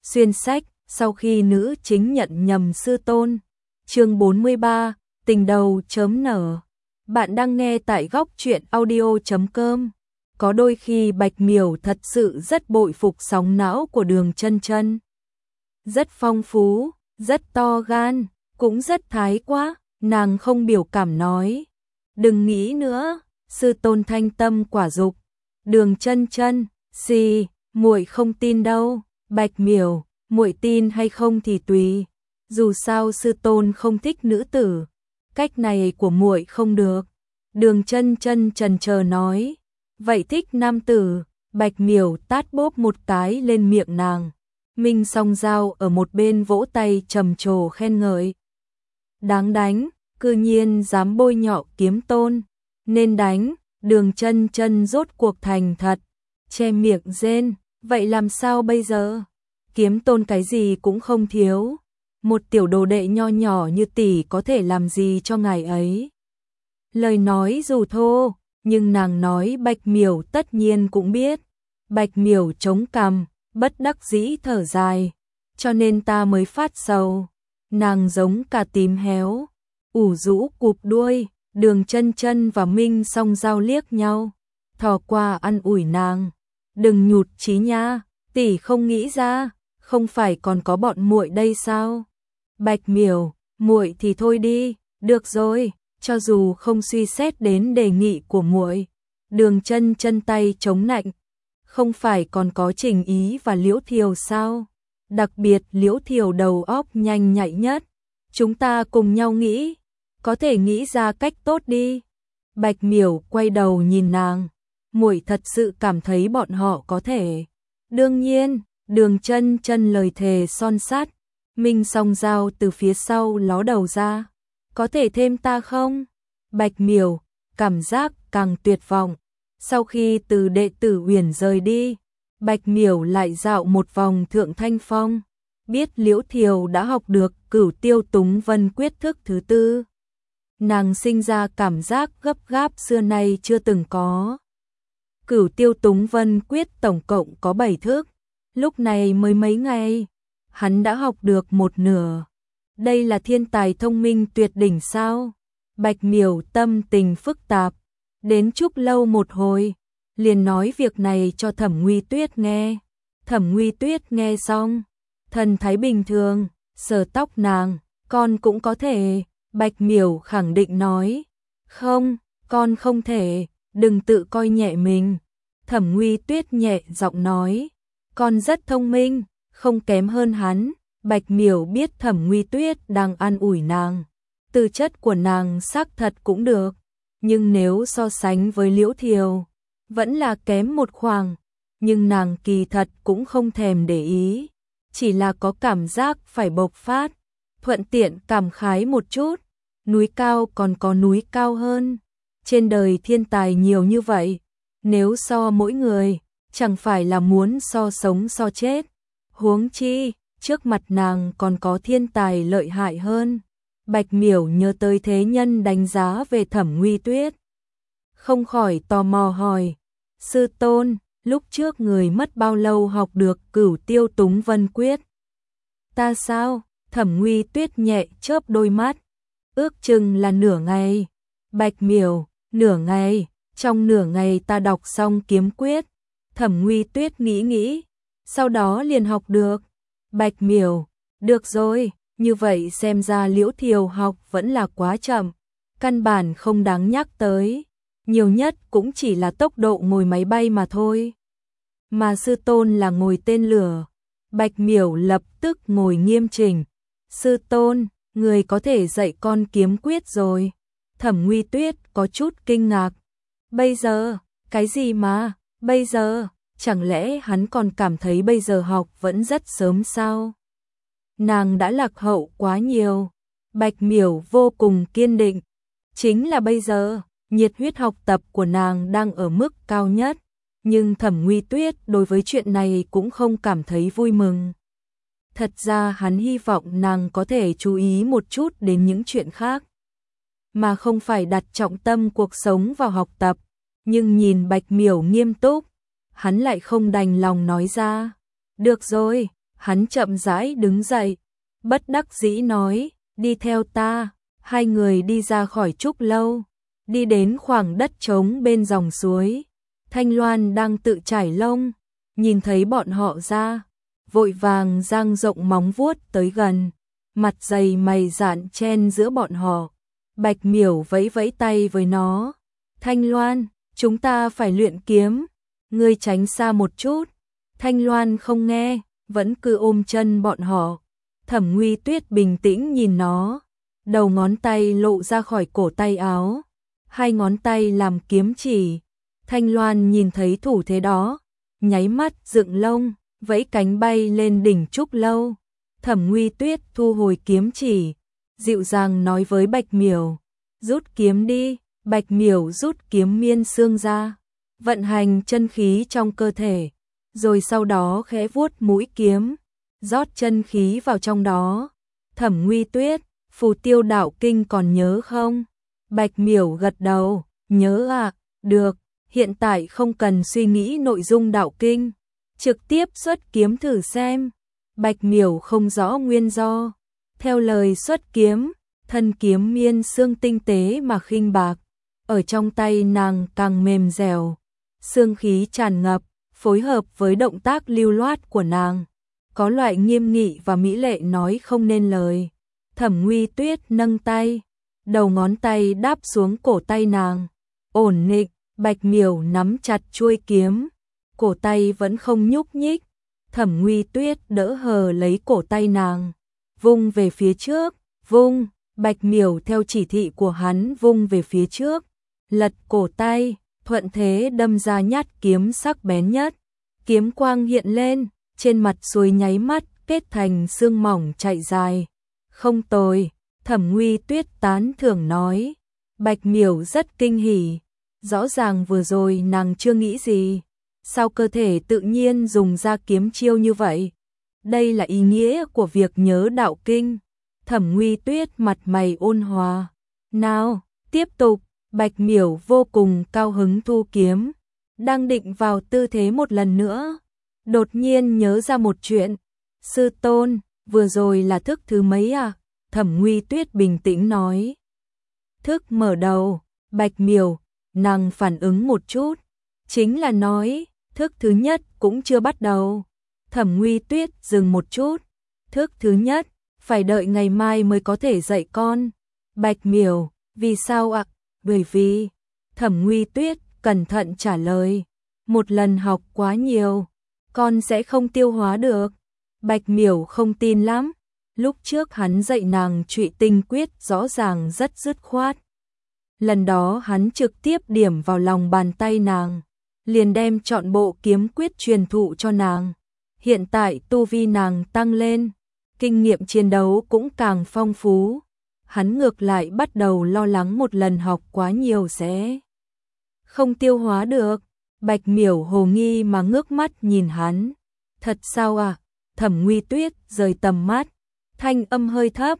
Xuyên sách, sau khi nữ chính nhận nhầm sư tôn. Chương 43, tình đầu chớm nở. Bạn đang nghe tại góc truyện audio.com. Có đôi khi Bạch Miểu thật sự rất bội phục sóng não của Đường Chân Chân. Rất phong phú, rất to gan, cũng rất thái quá, nàng không biểu cảm nói. Đừng nghĩ nữa, sư tôn thanh tâm quả dục. Đường Chân Chân, xì, muội không tin đâu. Bạch Miểu, muội tin hay không thì tùy. Dù sao sư tôn không thích nữ tử, cách này của muội không được. Đường Chân Chân chần chờ nói, vậy thích nam tử. Bạch Miểu tát bốp một cái lên miệng nàng. Minh Song Giao ở một bên vỗ tay trầm trồ khen ngợi. Đáng đánh, cư nhiên dám bôi nhọ kiếm tôn, nên đánh. Đường Chân Chân rốt cuộc thành thật, che miệng rên, vậy làm sao bây giờ? Kiếm tôn cái gì cũng không thiếu, một tiểu đồ đệ nho nhỏ như tỷ có thể làm gì cho ngài ấy? Lời nói dù thô, nhưng nàng nói Bạch Miểu tất nhiên cũng biết. Bạch Miểu chống cằm, bất đắc dĩ thở dài, cho nên ta mới phát sầu. Nàng giống cà tím héo, ủ rũ cụp đuôi. Đường Chân Chân và Minh Song Giao liếc nhau, thò qua an ủi nàng, đừng nhụt chí nha, tỷ không nghĩ ra, không phải còn có bọn muội đây sao? Bạch Miểu, muội thì thôi đi, được rồi, cho dù không suy xét đến đề nghị của muội. Đường Chân Chân tay chống nạnh, không phải còn có Trình Ý và Liễu Thiều sao? Đặc biệt Liễu Thiều đầu óc nhanh nhạy nhất, chúng ta cùng nhau nghĩ, có thể nghĩ ra cách tốt đi. Bạch Miểu quay đầu nhìn nàng, muội thật sự cảm thấy bọn họ có thể? Đương nhiên. Đường Chân Chân lời thề son sắt. Minh Song Giao từ phía sau ló đầu ra, có thể thêm ta không? Bạch Miểu cảm giác càng tuyệt vọng. Sau khi từ đệ tử Uyển rời đi, Bạch Miểu lại dạo một vòng Thượng Thanh Phong, biết Liễu Thiều đã học được Cửu Tiêu Túng Vân quyết thức thứ tư. Nàng sinh ra cảm giác gấp gáp xưa nay chưa từng có. Cửu Tiêu Túng Vân quyết tổng cộng có 7 thức, lúc này mới mấy ngày, hắn đã học được một nửa. Đây là thiên tài thông minh tuyệt đỉnh sao? Bạch Miểu tâm tình phức tạp, đến Trúc Lâu một hồi, liền nói việc này cho Thẩm Nguy Tuyết nghe. Thẩm Nguy Tuyết nghe xong, thần thái bình thường, sờ tóc nàng, con cũng có thể. Bạch Miểu khẳng định nói, không, con không thể, đừng tự coi nhẹ mình. Thẩm Nguy Tuyết nhẹ giọng nói, con rất thông minh, không kém hơn hắn. Bạch Miểu biết Thẩm Nguy Tuyết đang an ủi nàng, tư chất của nàng xác thật cũng được, nhưng nếu so sánh với Liễu Thiều, vẫn là kém một khoảng. Nhưng nàng kỳ thật cũng không thèm để ý, chỉ là có cảm giác phải bộc phát, thuận tiện cảm khái một chút. Núi cao còn có núi cao hơn, trên đời thiên tài nhiều như vậy, nếu so mỗi người, chẳng phải là muốn so sống so chết. Huống chi, trước mặt nàng còn có thiên tài lợi hại hơn. Bạch Miểu nhớ tới thế nhân đánh giá về Thẩm Nguy Tuyết, không khỏi tò mò hỏi, sư tôn, lúc trước người mất bao lâu học được Cửu Tiêu Túng Vân quyết? Ta sao? Thẩm Nguy Tuyết nhẹ chớp đôi mắt, ước chừng là nửa ngày. Bạch Miểu, nửa ngày? Trong nửa ngày ta đọc xong kiếm quyết. Thẩm Nguy Tuyết nghĩ nghĩ, sau đó liền học được. Bạch Miểu, được rồi, như vậy xem ra Liễu Thiều học vẫn là quá chậm, căn bản không đáng nhắc tới, nhiều nhất cũng chỉ là tốc độ ngồi máy bay mà thôi. Mà sư tôn là ngồi tên lửa. Bạch Miểu lập tức ngồi nghiêm chỉnh. Sư tôn, người có thể dạy con kiếm quyết rồi. Thẩm Nguy Tuyết có chút kinh ngạc. Bây giờ, cái gì mà, bây giờ, chẳng lẽ hắn còn cảm thấy bây giờ học vẫn rất sớm sao? Nàng đã lạc hậu quá nhiều. Bạch Miểu vô cùng kiên định. Chính là bây giờ, nhiệt huyết học tập của nàng đang ở mức cao nhất. Nhưng Thẩm Nguy Tuyết đối với chuyện này cũng không cảm thấy vui mừng. Thật ra hắn hy vọng nàng có thể chú ý một chút đến những chuyện khác, mà không phải đặt trọng tâm cuộc sống vào học tập. Nhưng nhìn Bạch Miểu nghiêm túc, hắn lại không đành lòng nói ra. Được rồi, Hắn chậm rãi đứng dậy, bất đắc dĩ nói, đi theo ta. Hai người đi ra khỏi trúc lâu, đi đến khoảng đất trống bên dòng suối. Thanh Loan đang tự chải lông, nhìn thấy bọn họ ra, vội vàng dang rộng móng vuốt tới gần, mặt dày mày dạn chen giữa bọn họ. Bạch Miểu vẫy vẫy tay với nó, Thanh Loan, chúng ta phải luyện kiếm, ngươi tránh xa một chút. Thanh Loan không nghe, vẫn cứ ôm chân bọn họ. Thẩm Nguy Tuyết bình tĩnh nhìn nó, đầu ngón tay lộ ra khỏi cổ tay áo, hai ngón tay làm kiếm chỉ. Thanh Loan nhìn thấy thủ thế đó, nháy mắt dựng lông, vẫy cánh bay lên đỉnh trúc lâu. Thẩm Nguy Tuyết thu hồi kiếm chỉ, dịu dàng nói với Bạch Miểu, rút kiếm đi. Bạch Miểu rút kiếm miên xương ra, vận hành chân khí trong cơ thể, rồi sau đó khẽ vuốt mũi kiếm, rót chân khí vào trong đó. Thẩm Nguy Tuyết, Phù Tiêu Đạo Kinh còn nhớ không? Bạch Miểu gật đầu, nhớ à, được, hiện tại không cần suy nghĩ nội dung đạo kinh, trực tiếp xuất kiếm thử xem. Bạch Miểu không rõ nguyên do, theo lời xuất kiếm, thân kiếm miên xương tinh tế mà khinh bạc, ở trong tay nàng càng mềm dẻo, xương khí tràn ngập, phối hợp với động tác lưu loát của nàng, có loại nghiêm nghị và mỹ lệ nói không nên lời. Thẩm Nguy Tuyết nâng tay, đầu ngón tay đáp xuống cổ tay nàng, ổn định. Bạch Miểu nắm chặt chuôi kiếm, cổ tay vẫn không nhúc nhích. Thẩm Nguy Tuyết đỡ hờ lấy cổ tay nàng, vung về phía trước, vung. Bạch Miểu theo chỉ thị của hắn vung về phía trước, lật cổ tay, thuận thế đâm ra nhát kiếm sắc bén nhất. Kiếm quang hiện lên, trên mặt suối nháy mắt kết thành xương mỏng chạy dài. Không tồi, Thẩm Nguy Tuyết tán thưởng nói. Bạch Miểu rất kinh hỉ, rõ ràng vừa rồi nàng chưa nghĩ gì, sao cơ thể tự nhiên dùng ra kiếm chiêu như vậy. Đây là ý nghĩa của việc nhớ đạo kinh. Thẩm Nguy Tuyết mặt mày ôn hòa, nào, tiếp tục. Bạch Miểu vô cùng cao hứng thu kiếm, đang định vào tư thế một lần nữa, đột nhiên nhớ ra một chuyện. Sư tôn, vừa rồi là thức thứ mấy à? Thẩm Nguy Tuyết bình tĩnh nói. Thức mở đầu. Bạch Miểu, nàng phản ứng một chút, chính là nói, thức thứ nhất cũng chưa bắt đầu. Thẩm Nguy Tuyết dừng một chút, thức thứ nhất, phải đợi ngày mai mới có thể dạy con. Bạch Miểu, vì sao ạ? Bởi vì, Thẩm Nguy Tuyết cẩn thận trả lời, một lần học quá nhiều, con sẽ không tiêu hóa được. Bạch Miểu không tin lắm, lúc trước hắn dạy nàng Trụy Tinh Quyết rõ ràng rất dứt khoát. Lần đó hắn trực tiếp điểm vào lòng bàn tay nàng, liền đem trọn bộ kiếm quyết truyền thụ cho nàng. Hiện tại tu vi nàng tăng lên, kinh nghiệm chiến đấu cũng càng phong phú. Hắn ngược lại bắt đầu lo lắng một lần học quá nhiều sẽ không tiêu hóa được. Bạch Miểu hồ nghi mà ngước mắt nhìn hắn. Thật sao à? Thẩm Nguy Tuyết rời tầm mắt, thanh âm hơi thấp,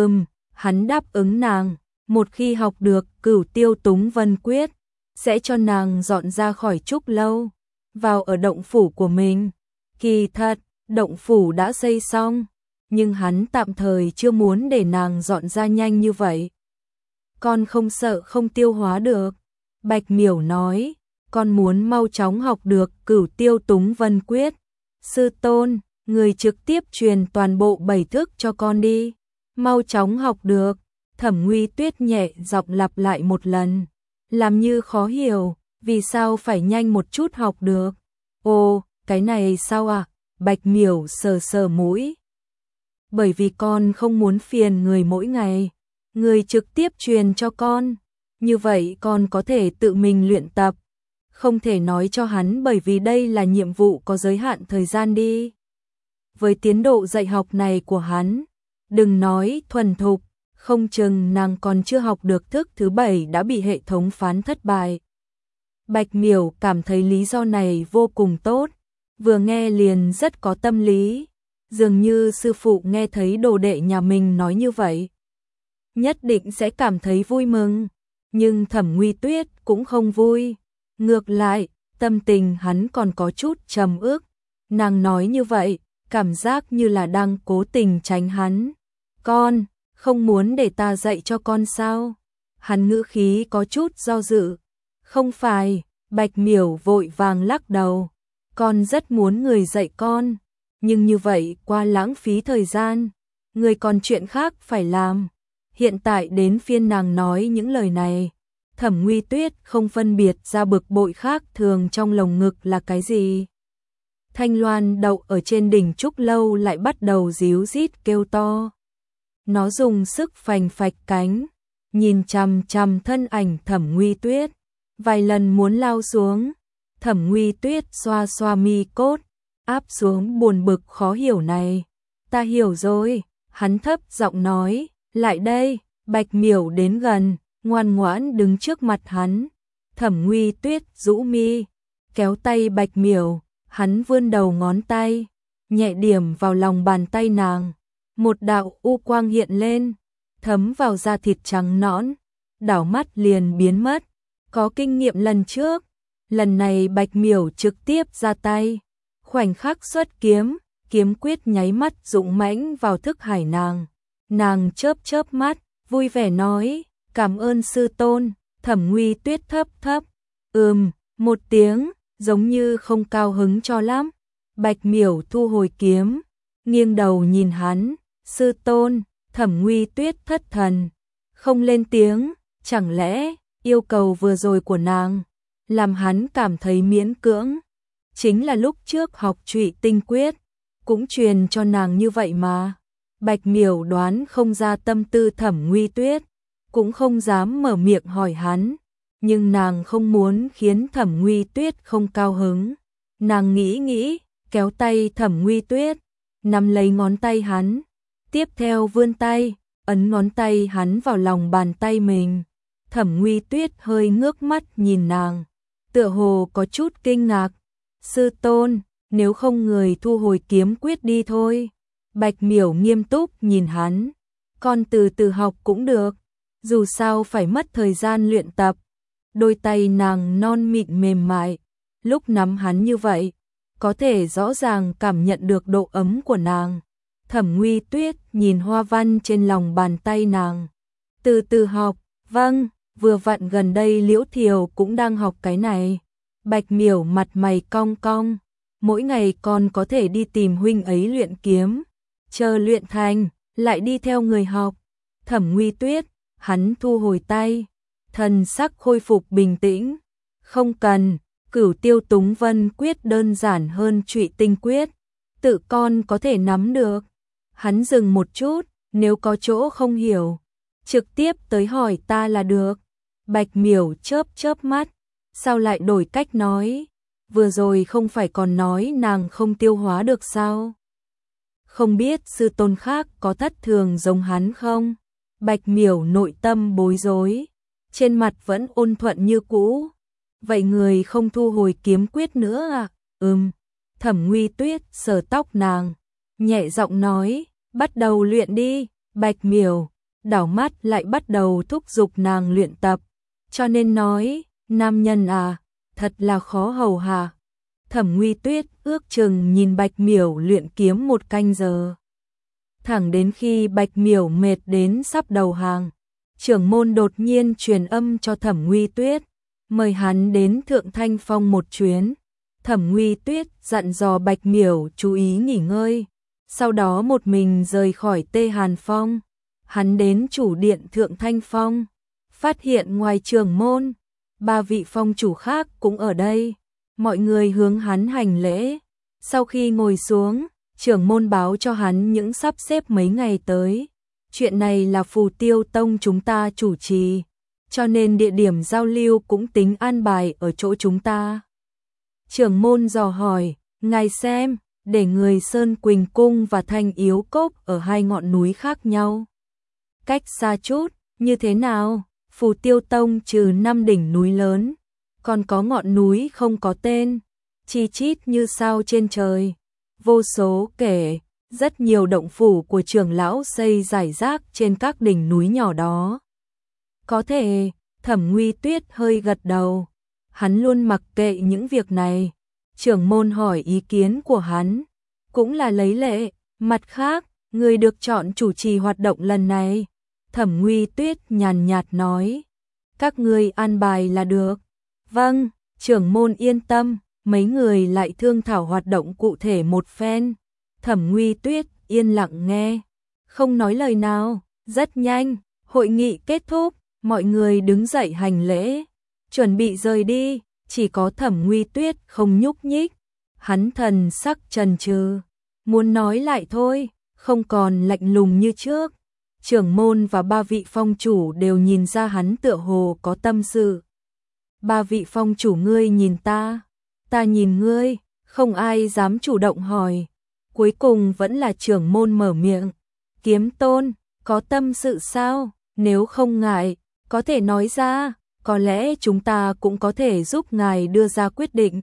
hắn đáp ứng nàng, một khi học được Cửu Tiêu Túng Vân Quyết, sẽ cho nàng dọn ra khỏi trúc lâu, vào ở động phủ của mình. Kỳ thật, động phủ đã xây xong, nhưng hắn tạm thời chưa muốn để nàng dọn ra nhanh như vậy. Con không sợ không tiêu hóa được. Bạch Miểu nói, con muốn mau chóng học được Cửu Tiêu Túng Vân Quyết. Sư tôn, người trực tiếp truyền toàn bộ 7 thức cho con đi. Mau chóng học được. Thẩm Nguy Tuyết nhẹ giọng lặp lại một lần, làm như khó hiểu, vì sao phải nhanh một chút học được. Ồ, cái này sao à? Bạch Miểu sờ sờ mũi. Bởi vì con không muốn phiền người mỗi ngày, người trực tiếp truyền cho con, như vậy con có thể tự mình luyện tập, không thể nói cho hắn bởi vì đây là nhiệm vụ có giới hạn thời gian đi. Với tiến độ dạy học này của hắn, đừng nói thuần thục, không chừng nàng còn chưa học được thức thứ 7 đã bị hệ thống phán thất bại. Bạch Miểu cảm thấy lý do này vô cùng tốt, vừa nghe liền rất có tâm lý, dường như sư phụ nghe thấy đồ đệ nhà mình nói như vậy, nhất định sẽ cảm thấy vui mừng. Nhưng Thẩm Nguy Tuyết cũng không vui, ngược lại, tâm tình hắn còn có chút trầm ức. Nàng nói như vậy, cảm giác như là đang cố tình tránh hắn. Con, không muốn để ta dạy cho con sao? Hắn ngữ khí có chút do dự. Không phải, Bạch Miểu vội vàng lắc đầu. Con rất muốn người dạy con, nhưng như vậy quá lãng phí thời gian. Người còn chuyện khác phải làm. Hiện tại đến phiên nàng nói những lời này. Thẩm Nguy Tuyết không phân biệt ra bực bội khác thường trong lồng ngực là cái gì. Thanh Loan đậu ở trên đỉnh trúc lâu lại bắt đầu ríu rít kêu to. Nó dùng sức phành phạch cánh, nhìn chằm chằm thân ảnh Thẩm Nguy Tuyết, vài lần muốn lao xuống. Thẩm Nguy Tuyết xoa xoa mi cốt, áp xuống buồn bực khó hiểu này. Ta hiểu rồi, hắn thấp giọng nói, lại đây. Bạch Miểu đến gần, ngoan ngoãn đứng trước mặt hắn. Thẩm Nguy Tuyết rũ mi, kéo tay Bạch Miểu, hắn vươn đầu ngón tay, nhẹ điểm vào lòng bàn tay nàng. Một đạo u quang hiện lên, thấm vào da thịt trắng nõn, đảo mắt liền biến mất. Có kinh nghiệm lần trước, lần này Bạch Miểu trực tiếp ra tay, khoảnh khắc xuất kiếm, kiếm quyết nháy mắt dũng mãnh vào thức hải nàng. Nàng chớp chớp mắt, vui vẻ nói, cảm ơn sư tôn. Thẩm Nguy Tuyết thấp thấp, một tiếng, giống như không cao hứng cho lắm. Bạch Miểu thu hồi kiếm, nghiêng đầu nhìn hắn, sư tôn. Thẩm Nguy Tuyết thất thần, không lên tiếng. Chẳng lẽ yêu cầu vừa rồi của nàng làm hắn cảm thấy miễn cưỡng? Chính là lúc trước học Trụy Tinh Quyết cũng truyền cho nàng như vậy mà. Bạch Miểu đoán không ra tâm tư Thẩm Nguy Tuyết, cũng không dám mở miệng hỏi hắn, nhưng nàng không muốn khiến Thẩm Nguy Tuyết không cao hứng. Nàng nghĩ nghĩ, kéo tay Thẩm Nguy Tuyết, nắm lấy ngón tay hắn, tiếp theo vươn tay, ấn ngón tay hắn vào lòng bàn tay mình. Thẩm Nguy Tuyết hơi ngước mắt nhìn nàng, tựa hồ có chút kinh ngạc. Sư tôn, nếu không người thu hồi kiếm quyết đi thôi. Bạch Miểu nghiêm túc nhìn hắn, con từ từ học cũng được, dù sao phải mất thời gian luyện tập. Đôi tay nàng non mịn mềm mại, lúc nắm hắn như vậy, có thể rõ ràng cảm nhận được độ ấm của nàng. Thẩm Nguy Tuyết nhìn hoa văn trên lòng bàn tay nàng, từ từ học. Vâng, vừa vặn gần đây Liễu Thiều cũng đang học cái này. Bạch Miểu mặt mày cong cong, mỗi ngày con có thể đi tìm huynh ấy luyện kiếm, chờ luyện thành, lại đi theo người học. Thẩm Nguy Tuyết, hắn thu hồi tay, thần sắc khôi phục bình tĩnh. Không cần, Cửu Tiêu Túng Vân Quyết đơn giản hơn Trụy Tinh Quyết, tự con có thể nắm được. Hắn dừng một chút, nếu có chỗ không hiểu, trực tiếp tới hỏi ta là được. Bạch Miểu chớp chớp mắt, sao lại đổi cách nói? Vừa rồi không phải còn nói nàng không tiêu hóa được sao? Không biết sư tôn khác có thất thường giống hắn không? Bạch Miểu nội tâm bối rối, trên mặt vẫn ôn thuận như cũ. Vậy người không thu hồi kiếm quyết nữa à? Thẩm Nguy Tuyết sờ tóc nàng, nhẹ giọng nói, bắt đầu luyện đi. Bạch Miểu đảo mắt lại bắt đầu thúc giục nàng luyện tập, cho nên nói, nam nhân à, thật là khó hầu hạ. Thẩm Nguy Tuyết ước chừng nhìn Bạch Miểu luyện kiếm 1 canh giờ. Thẳng đến khi Bạch Miểu mệt đến sắp đầu hàng, trưởng môn đột nhiên truyền âm cho Thẩm Nguy Tuyết, mời hắn đến Thượng Thanh Phong một chuyến. Thẩm Nguy Tuyết dặn dò Bạch Miểu chú ý nghỉ ngơi, sau đó một mình rời khỏi Tê Hàn Phong. Hắn đến chủ điện Thượng Thanh Phong, phát hiện ngoài trưởng môn, 3 vị phong chủ khác cũng ở đây. Mọi người hướng hắn hành lễ. Sau khi ngồi xuống, trưởng môn báo cho hắn những sắp xếp mấy ngày tới. Chuyện này là Phù Tiêu Tông chúng ta chủ trì, cho nên địa điểm giao lưu cũng tính an bài ở chỗ chúng ta. Trưởng môn dò hỏi, ngài xem, để người Sơn Quỳnh Cung và Thanh Yếu Cốc ở 2 ngọn núi khác nhau, cách xa chút, như thế nào? Phù Tiêu Tông trừ 5 đỉnh núi lớn, còn có ngọn núi không có tên, chi chít như sao trên trời, vô số kể. Rất nhiều động phủ của trưởng lão xây rải rác trên các đỉnh núi nhỏ đó. Có thể. Thẩm Nguy Tuyết hơi gật đầu, hắn luôn mặc kệ những việc này. Trưởng môn hỏi ý kiến của hắn, cũng là lấy lệ. Mặt khác, người được chọn chủ trì hoạt động lần này. Thẩm Nguy Tuyết nhàn nhạt nói. Các ngươi an bài là được. Vâng, trưởng môn yên tâm, mấy người lại thương thảo hoạt động cụ thể một phen. Thẩm Nguy Tuyết yên lặng nghe, không nói lời nào. Rất nhanh, hội nghị kết thúc, mọi người đứng dậy hành lễ, chuẩn bị rời đi, chỉ có Thẩm Nguy Tuyết không nhúc nhích. Hắn thần sắc chần chừ, muốn nói lại thôi, không còn lạnh lùng như trước. Trưởng môn và ba vị phong chủ đều nhìn ra hắn tựa hồ có tâm sự. Ba vị phong chủ ngươi nhìn ta nhìn ngươi, không ai dám chủ động hỏi. Cuối cùng vẫn là trưởng môn mở miệng. Kiếm Tôn, có tâm sự sao? Nếu không ngại, có thể nói ra, có lẽ chúng ta cũng có thể giúp ngài đưa ra quyết định.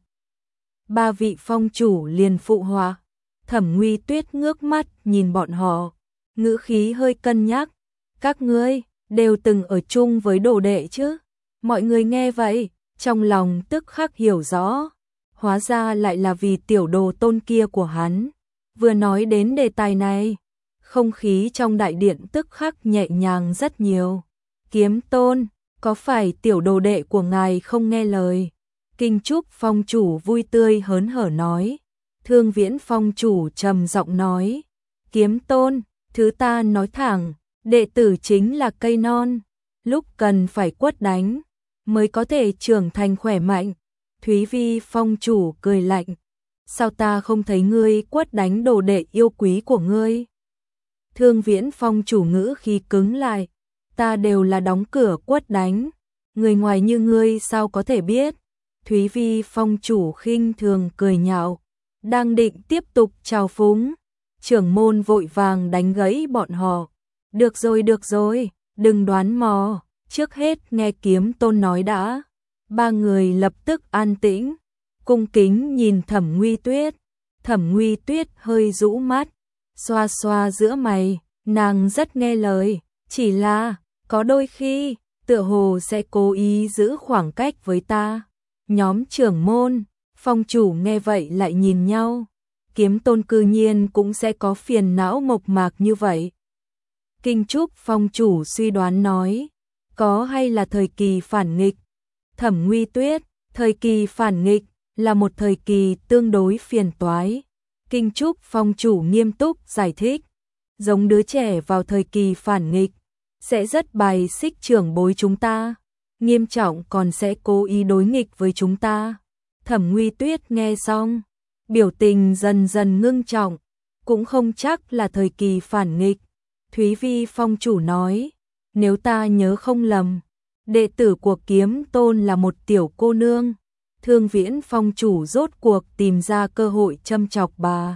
Ba vị phong chủ liền phụ họa. Thẩm Nguy Tuyết ngước mắt nhìn bọn họ, ngữ khí hơi cân nhắc. Các ngươi đều từng ở chung với đồ đệ chứ? Mọi người nghe vậy, trong lòng tức khắc hiểu rõ. Hóa ra lại là vì tiểu đồ tôn kia của hắn. Vừa nói đến đề tài này, không khí trong đại điện tức khắc nhẹ nhàng rất nhiều. Kiếm Tôn, có phải tiểu đồ đệ của ngài không nghe lời? Kinh Trúc phong chủ vui tươi hớn hở nói. Thương Viễn phong chủ trầm giọng nói. Kiếm Tôn, thứ ta nói thẳng, đệ tử chính là cây non, lúc cần phải quất đánh, mới có thể trưởng thành khỏe mạnh. Thúy Vi phong chủ cười lạnh. Sao ta không thấy ngươi quất đánh đồ đệ yêu quý của ngươi? Thương Viễn phong chủ ngữ khi cứng lại. Ta đều là đóng cửa quất đánh, người ngoài như ngươi sao có thể biết? Thúy Vi phong chủ khinh thường cười nhạo, đang định tiếp tục chào phúng. Trưởng môn vội vàng đánh gãy bọn họ. Được rồi, đừng đoán mò, trước hết nghe Kiếm Tôn nói đã. Ba người lập tức an tĩnh, cung kính nhìn Thẩm Nguy Tuyết. Thẩm Nguy Tuyết hơi rũ mắt, xoa xoa giữa mày, nàng rất nghe lời, chỉ là có đôi khi tựa hồ sẽ cố ý giữ khoảng cách với ta. Nhóm trưởng môn, phong chủ nghe vậy lại nhìn nhau. Kiếm Tôn cư nhiên cũng sẽ có phiền não mộc mạc như vậy. Kinh Trúc phong chủ suy đoán nói, có hay là thời kỳ phản nghịch? Thẩm Nguy Tuyết, thời kỳ phản nghịch là một thời kỳ tương đối phiền toái. Kinh Trúc phong chủ nghiêm túc giải thích, giống đứa trẻ vào thời kỳ phản nghịch, sẽ rất bài xích trưởng bối chúng ta, nghiêm trọng còn sẽ cố ý đối nghịch với chúng ta. Thẩm Nguy Tuyết nghe xong, biểu tình dần dần ngưng trọng, cũng không chắc là thời kỳ phản nghịch. Thúy Vi phong chủ nói, nếu ta nhớ không lầm, đệ tử của Kiếm Tôn là một tiểu cô nương. Thương Viễn phong chủ rốt cuộc tìm ra cơ hội châm chọc bà.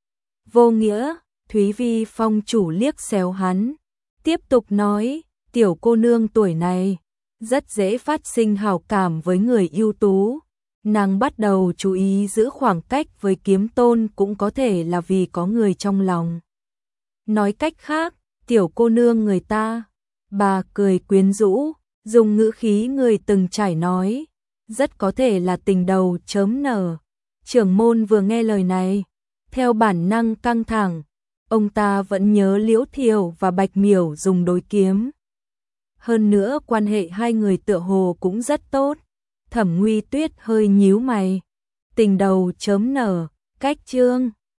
Vô nghĩa, Thúy Vi phong chủ liếc xéo hắn, tiếp tục nói, tiểu cô nương tuổi này rất dễ phát sinh hảo cảm với người ưu tú. Nàng bắt đầu chú ý giữ khoảng cách với Kiếm Tôn cũng có thể là vì có người trong lòng. Nói cách khác, tiểu cô nương người ta, bà cười quyến rũ, dùng ngữ khí người từng trải nói, rất có thể là tình đầu chớm nở. Trưởng môn vừa nghe lời này, theo bản năng căng thẳng, ông ta vẫn nhớ Liễu Thiều và Bạch Miểu dùng đối kiếm. Hơn nữa quan hệ hai người tựa hồ cũng rất tốt. Thẩm Nguy Tuyết hơi nhíu mày. Tình đầu chớm nở, cách chương